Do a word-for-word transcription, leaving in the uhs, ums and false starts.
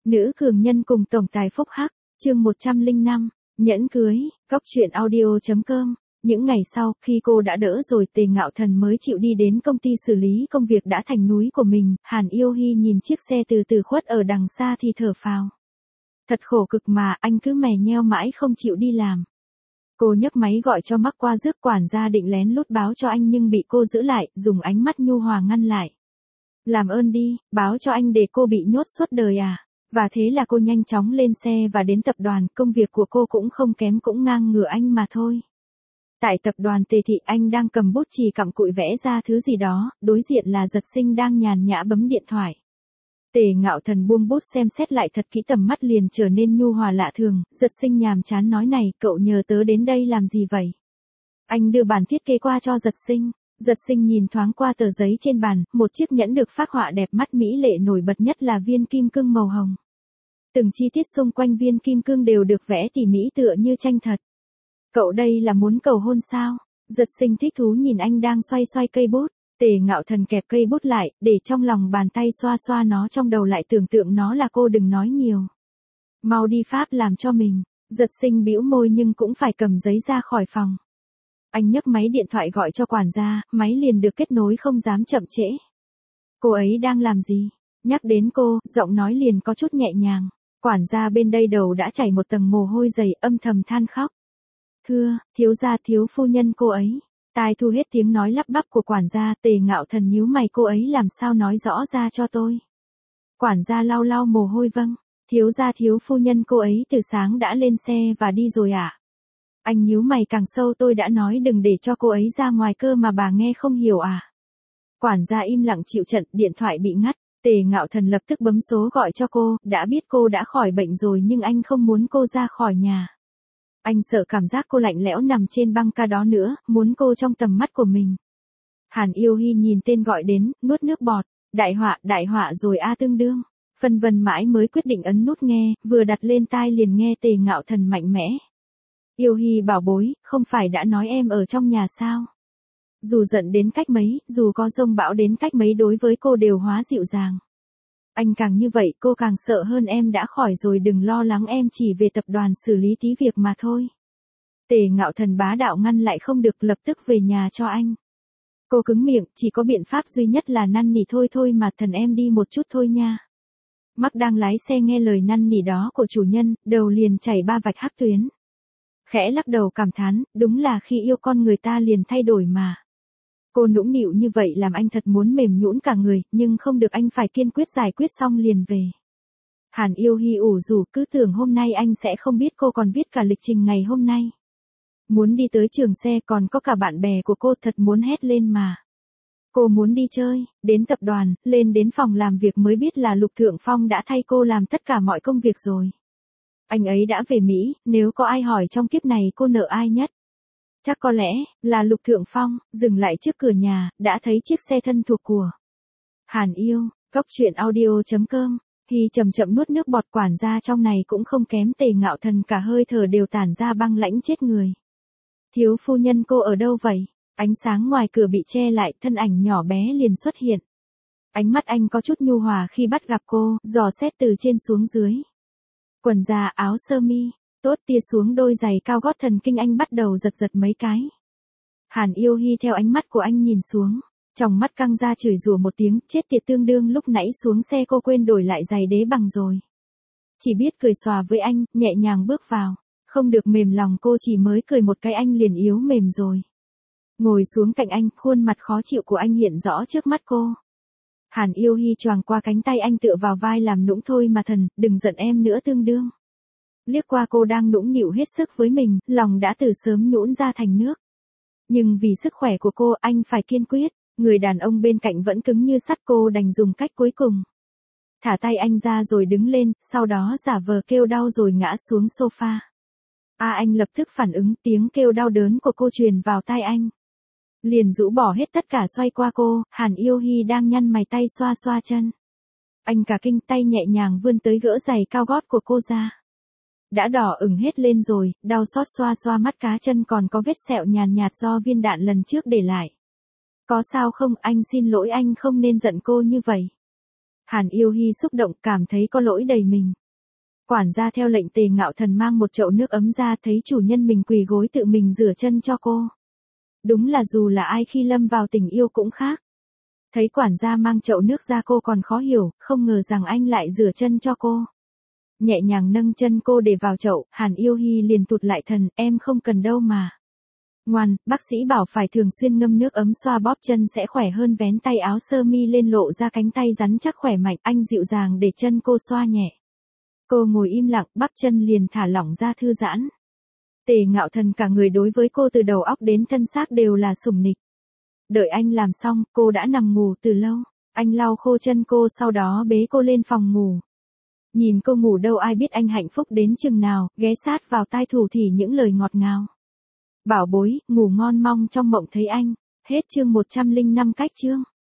Nữ cường nhân cùng tổng tài phúc hắc, chương một trăm lẻ năm, nhẫn cưới, góc truyện audio chấm com. Những ngày sau, khi cô đã đỡ rồi, Tề Ngạo Thần mới chịu đi đến công ty xử lý công việc đã thành núi của mình. Hàn Yêu Hi nhìn chiếc xe từ từ khuất ở đằng xa thì thở phào. Thật khổ cực mà, anh cứ mè nheo mãi không chịu đi làm. Cô nhấc máy gọi cho mắc qua rước, quản gia định lén lút báo cho anh nhưng bị cô giữ lại, dùng ánh mắt nhu hòa ngăn lại. Làm ơn đi, báo cho anh để cô bị nhốt suốt đời à. Và thế là cô nhanh chóng lên xe và đến tập đoàn, công việc của cô cũng không kém, cũng ngang ngửa anh mà thôi. Tại tập đoàn Tề Thị, anh đang cầm bút chì cặm cụi vẽ ra thứ gì đó, đối diện là Giật Sinh đang nhàn nhã bấm điện thoại. Tề Ngạo Thần buông bút xem xét lại thật kỹ, tầm mắt liền trở nên nhu hòa lạ thường. Giật Sinh nhàm chán nói, này, cậu nhờ tớ đến đây làm gì vậy? Anh đưa bản thiết kế qua cho Giật Sinh. Giật Sinh nhìn thoáng qua tờ giấy trên bàn, một chiếc nhẫn được phác họa đẹp mắt mỹ lệ, nổi bật nhất là viên kim cương màu hồng. Từng chi tiết xung quanh viên kim cương đều được vẽ tỉ mỉ tựa như tranh thật. Cậu đây là muốn cầu hôn sao? Giật Sinh thích thú nhìn anh đang xoay xoay cây bút. Tề Ngạo Thần kẹp cây bút lại, để trong lòng bàn tay xoa xoa nó, trong đầu lại tưởng tượng nó là cô. Đừng nói nhiều. Mau đi Pháp làm cho mình. Giật Sinh bĩu môi nhưng cũng phải cầm giấy ra khỏi phòng. Anh nhấc máy điện thoại gọi cho quản gia, máy liền được kết nối, không dám chậm trễ. Cô ấy đang làm gì? Nhắc đến cô, giọng nói liền có chút nhẹ nhàng. Quản gia bên đây đầu đã chảy một tầng mồ hôi dày, âm thầm than khóc. Thưa, thiếu gia, thiếu phu nhân cô ấy. Tai thu hết tiếng nói lắp bắp của quản gia. Tề Ngạo Thần nhíu mày, cô ấy làm sao, nói rõ ra cho tôi. Quản gia lau lau mồ hôi, vâng. Thiếu gia thiếu phu nhân cô ấy từ sáng đã lên xe và đi rồi ạ. À? Anh nhíu mày càng sâu, tôi đã nói đừng để cho cô ấy ra ngoài cơ mà bà nghe không hiểu à. Quản gia im lặng chịu trận, điện thoại bị ngắt. Tề Ngạo Thần lập tức bấm số gọi cho cô, đã biết cô đã khỏi bệnh rồi nhưng anh không muốn cô ra khỏi nhà. Anh sợ cảm giác cô lạnh lẽo nằm trên băng ca đó nữa, muốn cô trong tầm mắt của mình. Hàn Yêu Hi nhìn tên gọi đến, nuốt nước bọt. Đại họa, đại họa rồi a, tương đương. Phân vân mãi mới quyết định ấn nút nghe, vừa đặt lên tai liền nghe Tề Ngạo Thần mạnh mẽ. Yêu Hi bảo bối, không phải đã nói em ở trong nhà sao? Dù giận đến cách mấy, dù có dông bão đến cách mấy, đối với cô đều hóa dịu dàng. Anh càng như vậy cô càng sợ hơn. Em đã khỏi rồi, đừng lo lắng, em chỉ về tập đoàn xử lý tí việc mà thôi. Tề Ngạo Thần bá đạo ngăn lại, không được, lập tức về nhà cho anh. Cô cứng miệng, chỉ có biện pháp duy nhất là năn nỉ. Thôi thôi mà thần, em đi một chút thôi nha. Mắc đang lái xe nghe lời năn nỉ đó của chủ nhân, đầu liền chảy ba vạch hắc tuyến. Khẽ lắc đầu cảm thán, đúng là khi yêu con người ta liền thay đổi mà. Cô nũng nịu như vậy làm anh thật muốn mềm nhũn cả người, nhưng không được, anh phải kiên quyết giải quyết xong liền về. Hàn Yêu Hi ủ rũ, cứ tưởng hôm nay anh sẽ không biết, cô còn viết cả lịch trình ngày hôm nay. Muốn đi tới trường xe, còn có cả bạn bè của cô, thật muốn hét lên mà. Cô muốn đi chơi, đến tập đoàn, lên đến phòng làm việc mới biết là Lục Thượng Phong đã thay cô làm tất cả mọi công việc rồi. Anh ấy đã về Mỹ, nếu có ai hỏi trong kiếp này cô nợ ai nhất? Chắc có lẽ là Lục Thượng Phong. Dừng lại trước cửa nhà, đã thấy chiếc xe thân thuộc của Hàn Yêu. Góc truyện audio chấm com. Hi chậm chậm nuốt nước bọt, quản gia trong này cũng không kém Tề Ngạo Thần, cả hơi thở đều tản ra băng lãnh chết người. Thiếu phu nhân cô ở đâu vậy? Ánh sáng ngoài cửa bị che lại, thân ảnh nhỏ bé liền xuất hiện. Ánh mắt anh có chút nhu hòa khi bắt gặp cô, dò xét từ trên xuống dưới. Quần da, áo sơ mi, tốt tia xuống đôi giày cao gót, thần kinh anh bắt đầu giật giật mấy cái. Hàn Yêu Hi theo ánh mắt của anh nhìn xuống, trong mắt căng ra chửi rủa một tiếng, chết tiệt, tương đương lúc nãy xuống xe cô quên đổi lại giày đế bằng rồi. Chỉ biết cười xòa với anh, nhẹ nhàng bước vào, không được mềm lòng, cô chỉ mới cười một cái anh liền yếu mềm rồi. Ngồi xuống cạnh anh, khuôn mặt khó chịu của anh hiện rõ trước mắt cô. Hàn Yêu Hi choàng qua cánh tay anh, tựa vào vai làm nũng, thôi mà thần, đừng giận em nữa, tương đương. Liếc qua cô đang nũng nịu hết sức với mình, lòng đã từ sớm nhũn ra thành nước. Nhưng vì sức khỏe của cô, anh phải kiên quyết. Người đàn ông bên cạnh vẫn cứng như sắt, cô đành dùng cách cuối cùng. Thả tay anh ra rồi đứng lên, sau đó giả vờ kêu đau rồi ngã xuống sofa. À, anh lập tức phản ứng, tiếng kêu đau đớn của cô truyền vào tai anh. Liền rũ bỏ hết tất cả, xoay qua cô. Hàn Yêu Hi đang nhăn mày, tay xoa xoa chân. Anh cả kinh, tay nhẹ nhàng vươn tới gỡ giày cao gót của cô ra. Đã đỏ ửng hết lên rồi, đau xót xoa xoa mắt cá chân, còn có vết sẹo nhàn nhạt do viên đạn lần trước để lại. Có sao không, anh xin lỗi, anh không nên giận cô như vậy. Hàn Yêu Hi xúc động cảm thấy có lỗi đầy mình. Quản gia theo lệnh Tề Ngạo Thần mang một chậu nước ấm ra thấy chủ nhân mình quỳ gối tự mình rửa chân cho cô. Đúng là dù là ai khi lâm vào tình yêu cũng khác. Thấy quản gia mang chậu nước ra cô còn khó hiểu, không ngờ rằng anh lại rửa chân cho cô. Nhẹ nhàng nâng chân cô để vào chậu, Hàn Yêu Hi liền tụt lại thần, em không cần đâu mà. Ngoan, bác sĩ bảo phải thường xuyên ngâm nước ấm xoa bóp chân sẽ khỏe hơn, vén tay áo sơ mi lên lộ ra cánh tay rắn chắc khỏe mạnh, anh dịu dàng để chân cô xoa nhẹ. Cô ngồi im lặng, bắp chân liền thả lỏng ra thư giãn. Tề Ngạo Thần cả người đối với cô từ đầu óc đến thân xác đều là sủng nịch. Đợi anh làm xong, cô đã nằm ngủ từ lâu. Anh lau khô chân cô sau đó bế cô lên phòng ngủ. Nhìn cô ngủ đâu ai biết anh hạnh phúc đến chừng nào, ghé sát vào tai thủ thỉ những lời ngọt ngào. Bảo bối, ngủ ngon, mong trong mộng thấy anh. Hết chương một trăm lẻ năm cách chương.